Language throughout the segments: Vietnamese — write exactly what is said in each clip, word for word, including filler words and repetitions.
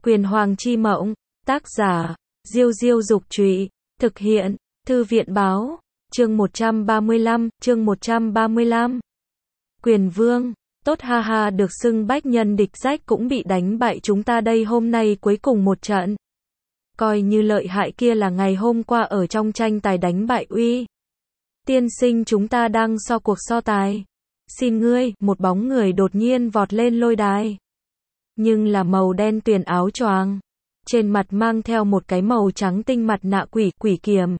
Quyền Hoàng chi mộng, tác giả, Diêu Diêu Dục Trụy, thực hiện, Thư viện Báo, chương một trăm ba mươi lăm, chương một trăm ba mươi lăm. Quyền Vương, tốt ha ha, được xưng bách nhân địch rách cũng bị đánh bại chúng ta đây hôm nay cuối cùng một trận. Coi như lợi hại kia là ngày hôm qua ở trong tranh tài đánh bại Uy. Tiên sinh chúng ta đang so cuộc so tài. Xin ngươi, một bóng người đột nhiên vọt lên lôi đài. Nhưng là màu đen tuyền áo choàng. Trên mặt mang theo một cái màu trắng tinh mặt nạ quỷ, quỷ kiềm.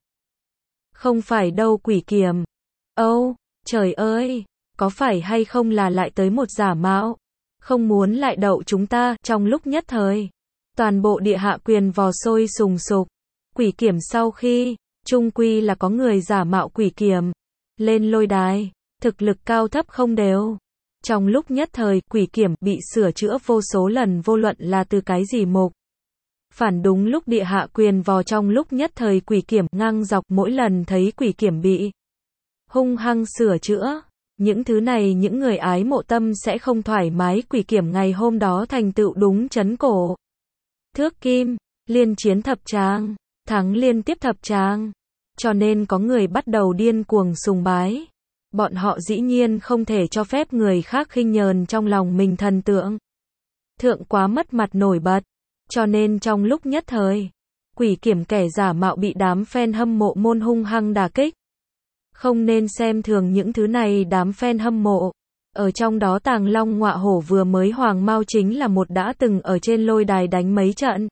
Không phải đâu quỷ kiềm. Âu, oh, trời ơi, có phải hay không là lại tới một giả mạo. Không muốn lại đậu chúng ta, trong lúc nhất thời. Toàn bộ địa hạ quyền vò sôi sùng sục. Quỷ kiểm sau khi, chung quy là có người giả mạo quỷ kiểm. Lên lôi đài, thực lực cao thấp không đều. Trong lúc nhất thời, quỷ kiểm bị sửa chữa vô số lần vô luận là từ cái gì mục. Phản đúng lúc địa hạ quyền vò trong lúc nhất thời quỷ kiểm ngang dọc mỗi lần thấy quỷ kiểm bị hung hăng sửa chữa. Những thứ này những người ái mộ tâm sẽ không thoải mái, quỷ kiểm ngày hôm đó thành tựu đúng chấn cổ. Thước kim, liên chiến thập tràng, thắng liên tiếp thập tràng. Cho nên có người bắt đầu điên cuồng sùng bái. Bọn họ dĩ nhiên không thể cho phép người khác khinh nhờn trong lòng mình thần tượng. Thượng quá mất mặt nổi bật. Cho nên trong lúc nhất thời, quỷ kiểm kẻ giả mạo bị đám fan hâm mộ môn hung hăng đả kích. Không nên xem thường những thứ này đám fan hâm mộ. Ở trong đó Tàng Long Ngọa Hổ vừa mới Hoàng Mao chính là một đã từng ở trên lôi đài đánh mấy trận.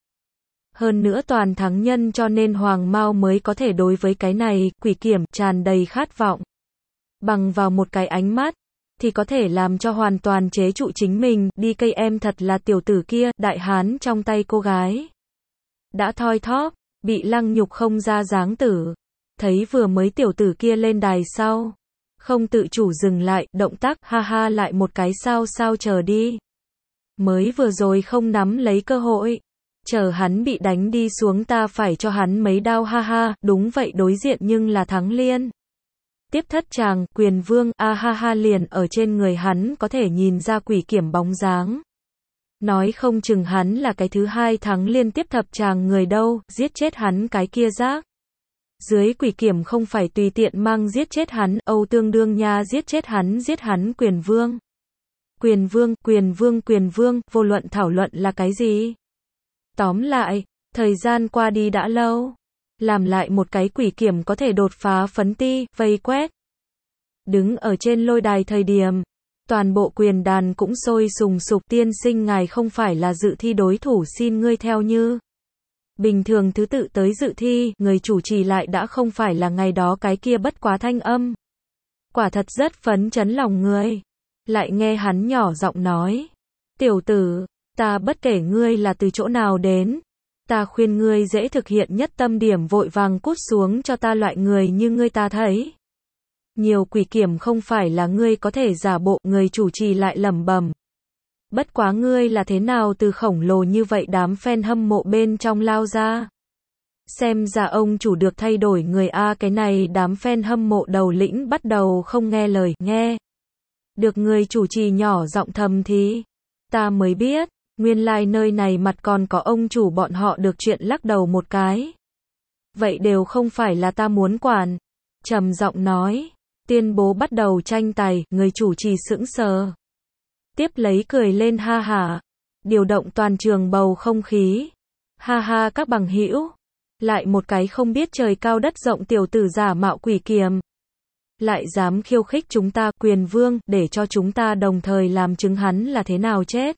Hơn nữa toàn thắng nhân cho nên Hoàng Mao mới có thể đối với cái này, quỷ kiểm, tràn đầy khát vọng. Bằng vào một cái ánh mắt, thì có thể làm cho hoàn toàn chế trụ chính mình, đi cây em thật là tiểu tử kia, đại hán trong tay cô gái. Đã thoi thóp, bị lăng nhục không ra dáng tử. Thấy vừa mới tiểu tử kia lên đài sau. Không tự chủ dừng lại, động tác, ha ha lại một cái sao sao chờ đi. Mới vừa rồi không nắm lấy cơ hội. Chờ hắn bị đánh đi xuống ta phải cho hắn mấy đao ha ha, đúng vậy đối diện nhưng là thắng liên. Tiếp thất tràng, quyền vương, a ha ha liền ở trên người hắn có thể nhìn ra quỷ kiểm bóng dáng. Nói không chừng hắn là cái thứ hai thắng liên tiếp thập tràng người đâu, giết chết hắn cái kia rác. Dưới quỷ kiểm không phải tùy tiện mang giết chết hắn, Âu tương đương nha giết chết hắn giết hắn quyền vương. Quyền vương, quyền vương, quyền vương, vô luận thảo luận là cái gì? Tóm lại, thời gian qua đi đã lâu. Làm lại một cái quỷ kiểm có thể đột phá phấn ti, vây quét. Đứng ở trên lôi đài thời điểm, toàn bộ quyền đàn cũng sôi sùng sục, tiên sinh ngài không phải là dự thi đối thủ xin ngươi theo như. Bình thường thứ tự tới dự thi, người chủ trì lại đã không phải là ngày đó cái kia bất quá thanh âm. Quả thật rất phấn chấn lòng người. Lại nghe hắn nhỏ giọng nói. Tiểu tử, ta bất kể ngươi là từ chỗ nào đến. Ta khuyên ngươi dễ thực hiện nhất tâm điểm vội vàng cút xuống cho ta loại người như ngươi ta thấy. Nhiều quỷ kiểm không phải là ngươi có thể giả bộ, người chủ trì lại lẩm bẩm. Bất quá ngươi là thế nào từ khổng lồ như vậy đám fan hâm mộ bên trong lao ra. Xem ra ông chủ được thay đổi người a cái này đám fan hâm mộ đầu lĩnh bắt đầu không nghe lời, nghe. Được người chủ trì nhỏ giọng thầm thì. Ta mới biết. Nguyên lai like nơi này mặt còn có ông chủ bọn họ được chuyện lắc đầu một cái. Vậy đều không phải là ta muốn quản. Trầm giọng nói. Tuyên bố bắt đầu tranh tài, người chủ trì sững sờ. Tiếp lấy cười lên ha hả. Điều động toàn trường bầu không khí. Ha ha các bằng hữu. Lại một cái không biết trời cao đất rộng tiểu tử giả mạo quỷ kiềm. Lại dám khiêu khích chúng ta, quyền vương, để cho chúng ta đồng thời làm chứng hắn là thế nào chết.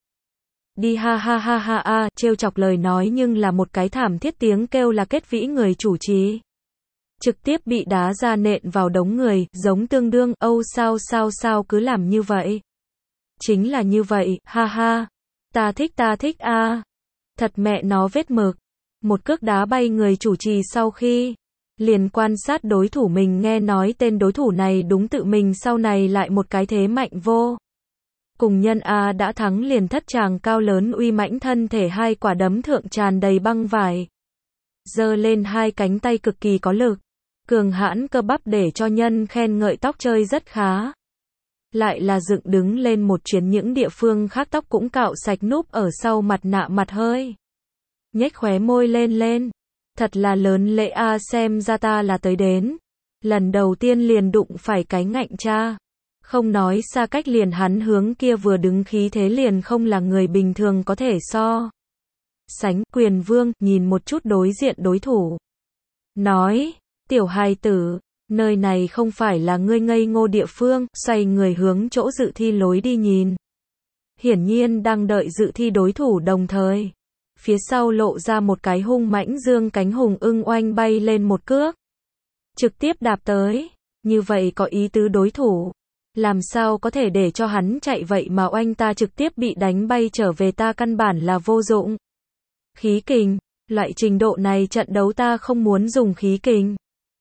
Đi ha ha ha ha a, trêu chọc lời nói nhưng là một cái thảm thiết tiếng kêu là kết vĩ người chủ trì. Trực tiếp bị đá ra nện vào đống người, giống tương đương, âu sao sao sao cứ làm như vậy. Chính là như vậy, ha ha. Ta thích ta thích a. À. Thật mẹ nó vết mực. Một cước đá bay người chủ trì sau khi liền quan sát đối thủ mình nghe nói tên đối thủ này đúng tự mình sau này lại một cái thế mạnh vô. Cùng nhân A đã thắng liền thất tràng cao lớn uy mãnh thân thể hai quả đấm thượng tràn đầy băng vải. Giơ lên hai cánh tay cực kỳ có lực. Cường hãn cơ bắp để cho nhân khen ngợi tóc chơi rất khá. Lại là dựng đứng lên một chuyến những địa phương khác tóc cũng cạo sạch núp ở sau mặt nạ mặt hơi. nhếch khóe môi lên lên. Thật là lớn lễ a, xem ra ta là tới đến. Lần đầu tiên liền đụng phải cái ngạnh cha. Không nói xa cách liền hắn hướng kia vừa đứng khí thế liền không là người bình thường có thể so sánh. Quyền Vương nhìn một chút đối diện đối thủ. Nói, tiểu hài tử, nơi này không phải là ngươi ngây ngô địa phương, xoay người hướng chỗ dự thi lối đi nhìn. Hiển nhiên đang đợi dự thi đối thủ đồng thời. Phía sau lộ ra một cái hung mãnh dương cánh hùng ưng oanh bay lên một cước. Trực tiếp đạp tới, như vậy có ý tứ đối thủ. Làm sao có thể để cho hắn chạy vậy mà oanh ta trực tiếp bị đánh bay trở về, ta căn bản là vô dụng. Khí kình, loại trình độ này trận đấu ta không muốn dùng khí kình.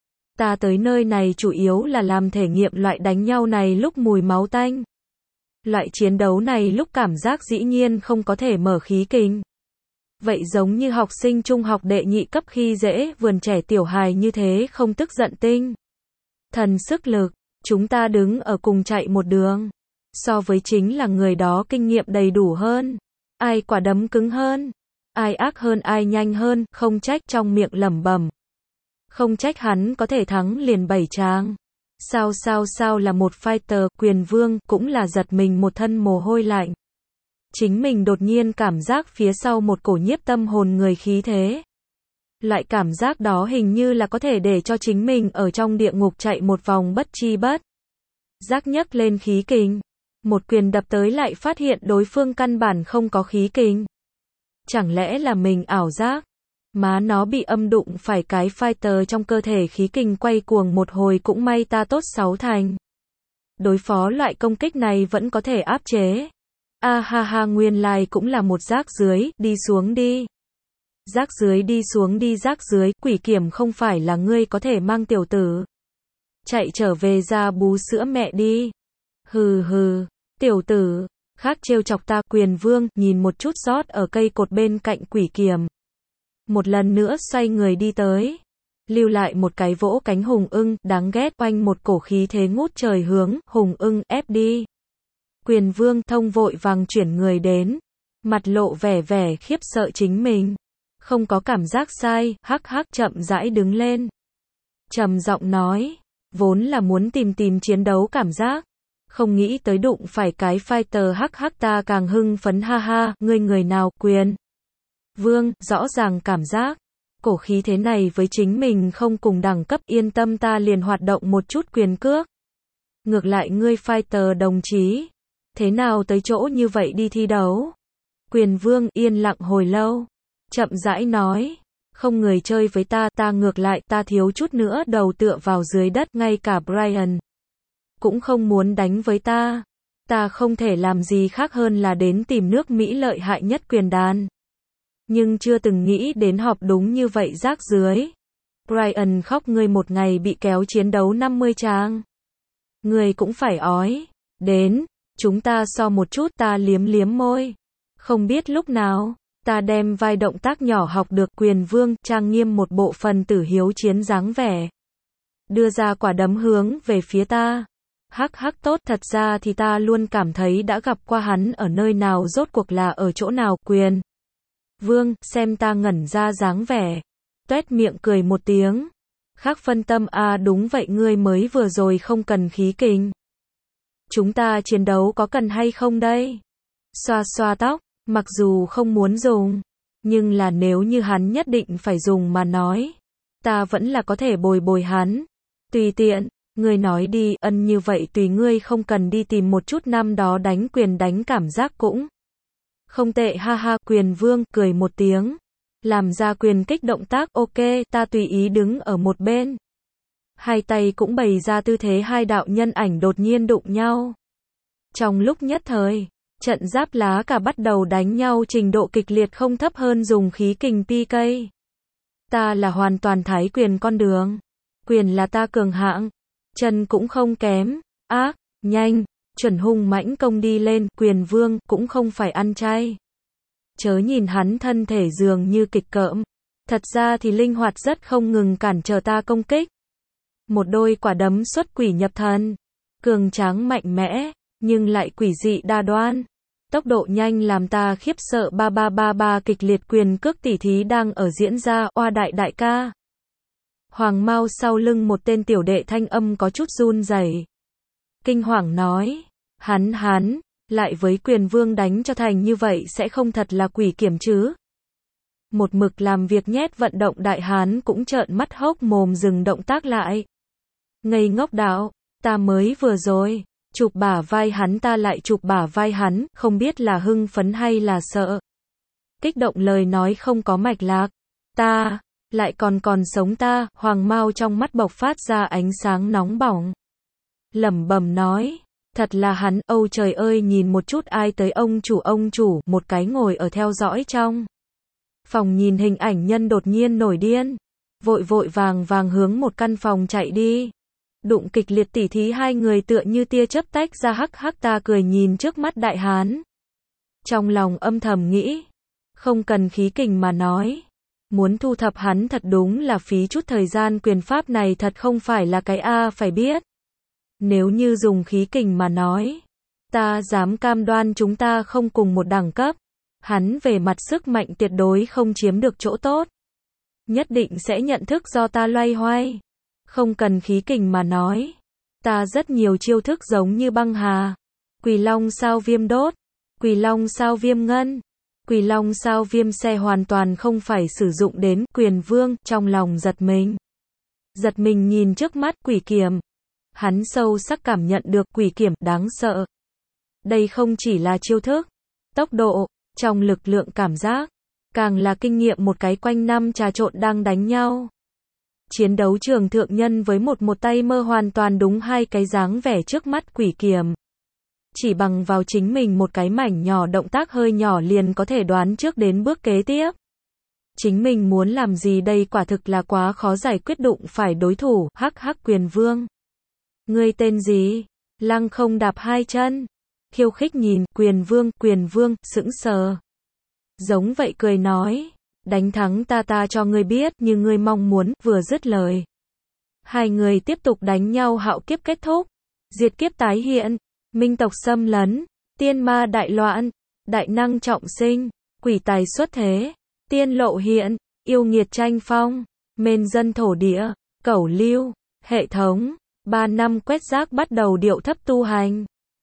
Ta tới nơi này chủ yếu là làm thể nghiệm loại đánh nhau này lúc mùi máu tanh. Loại chiến đấu này lúc cảm giác dĩ nhiên không có thể mở khí kình. Vậy giống như học sinh trung học đệ nhị cấp khi dễ vườn trẻ tiểu hài như thế không tức giận tinh thần sức lực, chúng ta đứng ở cùng chạy một đường. So với chính là người đó kinh nghiệm đầy đủ hơn. Ai quả đấm cứng hơn, ai ác hơn, ai nhanh hơn, không trách trong miệng lẩm bẩm. Không trách hắn có thể thắng liền bảy tràng. Sao sao sao là một fighter, Quyền Vương cũng là giật mình một thân mồ hôi lạnh. Chính mình đột nhiên cảm giác phía sau một cổ nhiếp tâm hồn người khí thế. Loại cảm giác đó hình như là có thể để cho chính mình ở trong địa ngục chạy một vòng bất chi bất giác nhấc lên khí kình. Một quyền đập tới lại phát hiện đối phương căn bản không có khí kình. Chẳng lẽ là mình ảo giác? Má nó bị âm đụng phải cái fighter trong cơ thể khí kình quay cuồng một hồi, cũng may ta tốt sáu thành. Đối phó loại công kích này vẫn có thể áp chế. A ha ha, nguyên lai cũng là một rác dưới, đi xuống đi. Rác dưới đi xuống đi, rác dưới, quỷ kiểm không phải là ngươi có thể mang tiểu tử. Chạy trở về ra bú sữa mẹ đi. Hừ hừ, tiểu tử, khác trêu chọc ta. Quyền Vương nhìn một chút rót ở cây cột bên cạnh quỷ kiểm. Một lần nữa xoay người đi tới. Lưu lại một cái vỗ cánh hùng ưng, đáng ghét, oanh một cổ khí thế ngút trời hướng, hùng ưng, ép đi. Quyền Vương thông vội vàng chuyển người đến. Mặt lộ vẻ vẻ khiếp sợ chính mình. Không có cảm giác sai, hắc hắc chậm rãi đứng lên. Trầm giọng nói, vốn là muốn tìm tìm chiến đấu cảm giác. Không nghĩ tới đụng phải cái fighter, hắc hắc ta càng hưng phấn, ha ha, ngươi người nào? Quyền Vương, rõ ràng cảm giác. Cổ khí thế này với chính mình không cùng đẳng cấp, yên tâm ta liền hoạt động một chút quyền cước. Ngược lại ngươi fighter đồng chí. Thế nào tới chỗ như vậy đi thi đấu? Quyền Vương yên lặng hồi lâu. Chậm rãi nói, không người chơi với ta, ta ngược lại, ta thiếu chút nữa đầu tựa vào dưới đất, ngay cả Brian cũng không muốn đánh với ta. Ta không thể làm gì khác hơn là đến tìm nước Mỹ lợi hại nhất quyền đàn. Nhưng chưa từng nghĩ đến họp đúng như vậy rác dưới. Brian khóc, ngươi một ngày bị kéo chiến đấu năm mươi trang. Ngươi cũng phải ói. Đến, chúng ta so một chút, ta liếm liếm môi. Không biết lúc nào, ta đem vài động tác nhỏ học được. Quyền Vương trang nghiêm một bộ phần tử hiếu chiến dáng vẻ. Đưa ra quả đấm hướng về phía ta. Hắc hắc, tốt, thật ra thì ta luôn cảm thấy đã gặp qua hắn ở nơi nào, rốt cuộc là ở chỗ nào? Quyền Vương xem ta ngẩn ra dáng vẻ, tuét miệng cười một tiếng. Khác phân tâm, à đúng vậy, ngươi mới vừa rồi không cần khí kình. Chúng ta chiến đấu có cần hay không đây? Xoa xoa tóc, mặc dù không muốn dùng, nhưng là nếu như hắn nhất định phải dùng mà nói, ta vẫn là có thể bồi bồi hắn. Tùy tiện, ngươi nói đi, ân như vậy tùy ngươi, không cần đi tìm một chút năm đó đánh quyền đánh cảm giác cũng không tệ, ha ha. Quyền Vương cười một tiếng, làm ra quyền kích động tác, ok, ta tùy ý đứng ở một bên. Hai tay cũng bày ra tư thế, hai đạo nhân ảnh đột nhiên đụng nhau. Trong lúc nhất thời, trận giáp lá cả bắt đầu đánh nhau, trình độ kịch liệt không thấp hơn dùng khí kình pê ca. Ta là hoàn toàn thái quyền con đường. Quyền là ta cường hạng, chân cũng không kém, ác, nhanh, chuẩn hung mãnh công đi lên. Quyền Vương cũng không phải ăn chay. Chớ nhìn hắn thân thể dường như kịch cỡm, thật ra thì linh hoạt rất, không ngừng cản trở ta công kích. Một đôi quả đấm xuất quỷ nhập thần, cường tráng mạnh mẽ, nhưng lại quỷ dị đa đoan. Tốc độ nhanh làm ta khiếp sợ. Ba ba ba ba kịch liệt quyền cước tỉ thí đang ở diễn ra. Oa đại đại ca. Hoàng Mao sau lưng một tên tiểu đệ thanh âm có chút run rẩy. Kinh hoàng nói. Hắn hắn, lại với quyền vương đánh cho thành như vậy sẽ không thật là quỷ kiểm chứ. Một mực làm việc nhét vận động đại hán cũng trợn mắt hốc mồm dừng động tác lại. Ngây ngốc đạo, ta mới vừa rồi, chụp bả vai hắn ta lại chụp bả vai hắn, không biết là hưng phấn hay là sợ. Kích động lời nói không có mạch lạc. Ta, lại còn còn sống ta, Hoàng Mao trong mắt bộc phát ra ánh sáng nóng bỏng. Lẩm bẩm nói, thật là hắn, âu trời ơi nhìn một chút ai tới ông chủ ông chủ, một cái ngồi ở theo dõi trong phòng nhìn hình ảnh nhân đột nhiên nổi điên. Vội vội vàng vàng hướng một căn phòng chạy đi. Đụng kịch liệt tỉ thí hai người tựa như tia chớp tách ra hắc hắc ta cười nhìn trước mắt đại hán. Trong lòng âm thầm nghĩ, không cần khí kình mà nói. Muốn thu thập hắn thật đúng là phí chút thời gian quyền pháp này thật không phải là cái A phải biết. Nếu như dùng khí kình mà nói, ta dám cam đoan chúng ta không cùng một đẳng cấp. Hắn về mặt sức mạnh tuyệt đối không chiếm được chỗ tốt. Nhất định sẽ nhận thức do ta loay hoay. Không cần khí kình mà nói. Ta rất nhiều chiêu thức giống như băng hà. Quỳ long sao viêm đốt. Quỳ long sao viêm ngân. Quỳ long sao viêm xe hoàn toàn không phải sử dụng đến quyền vương, trong lòng giật mình. Giật mình nhìn trước mắt quỷ kiểm. Hắn sâu sắc cảm nhận được quỷ kiểm đáng sợ. Đây không chỉ là chiêu thức, tốc độ, trong lực lượng cảm giác, càng là kinh nghiệm một cái quanh năm trà trộn đang đánh nhau. Chiến đấu trường thượng nhân với một một tay mơ hoàn toàn đúng hai cái dáng vẻ trước mắt quỷ kiểm. Chỉ bằng vào chính mình một cái mảnh nhỏ động tác hơi nhỏ liền có thể đoán trước đến bước kế tiếp. Chính mình muốn làm gì đây quả thực là quá khó giải quyết đụng phải đối thủ, hắc hắc quyền vương. Ngươi tên gì? Lăng không đạp hai chân. Khiêu khích nhìn, quyền vương, quyền vương, sững sờ. Giống vậy cười nói, đánh thắng ta ta cho ngươi biết, như ngươi mong muốn, vừa dứt lời. Hai người tiếp tục đánh nhau hạo kiếp kết thúc, diệt kiếp tái hiện, minh tộc xâm lấn, tiên ma đại loạn, đại năng trọng sinh, quỷ tài xuất thế, tiên lộ hiện, yêu nghiệt tranh phong, mên dân thổ địa, cẩu lưu, hệ thống, ba năm quét rác bắt đầu điệu thấp tu hành.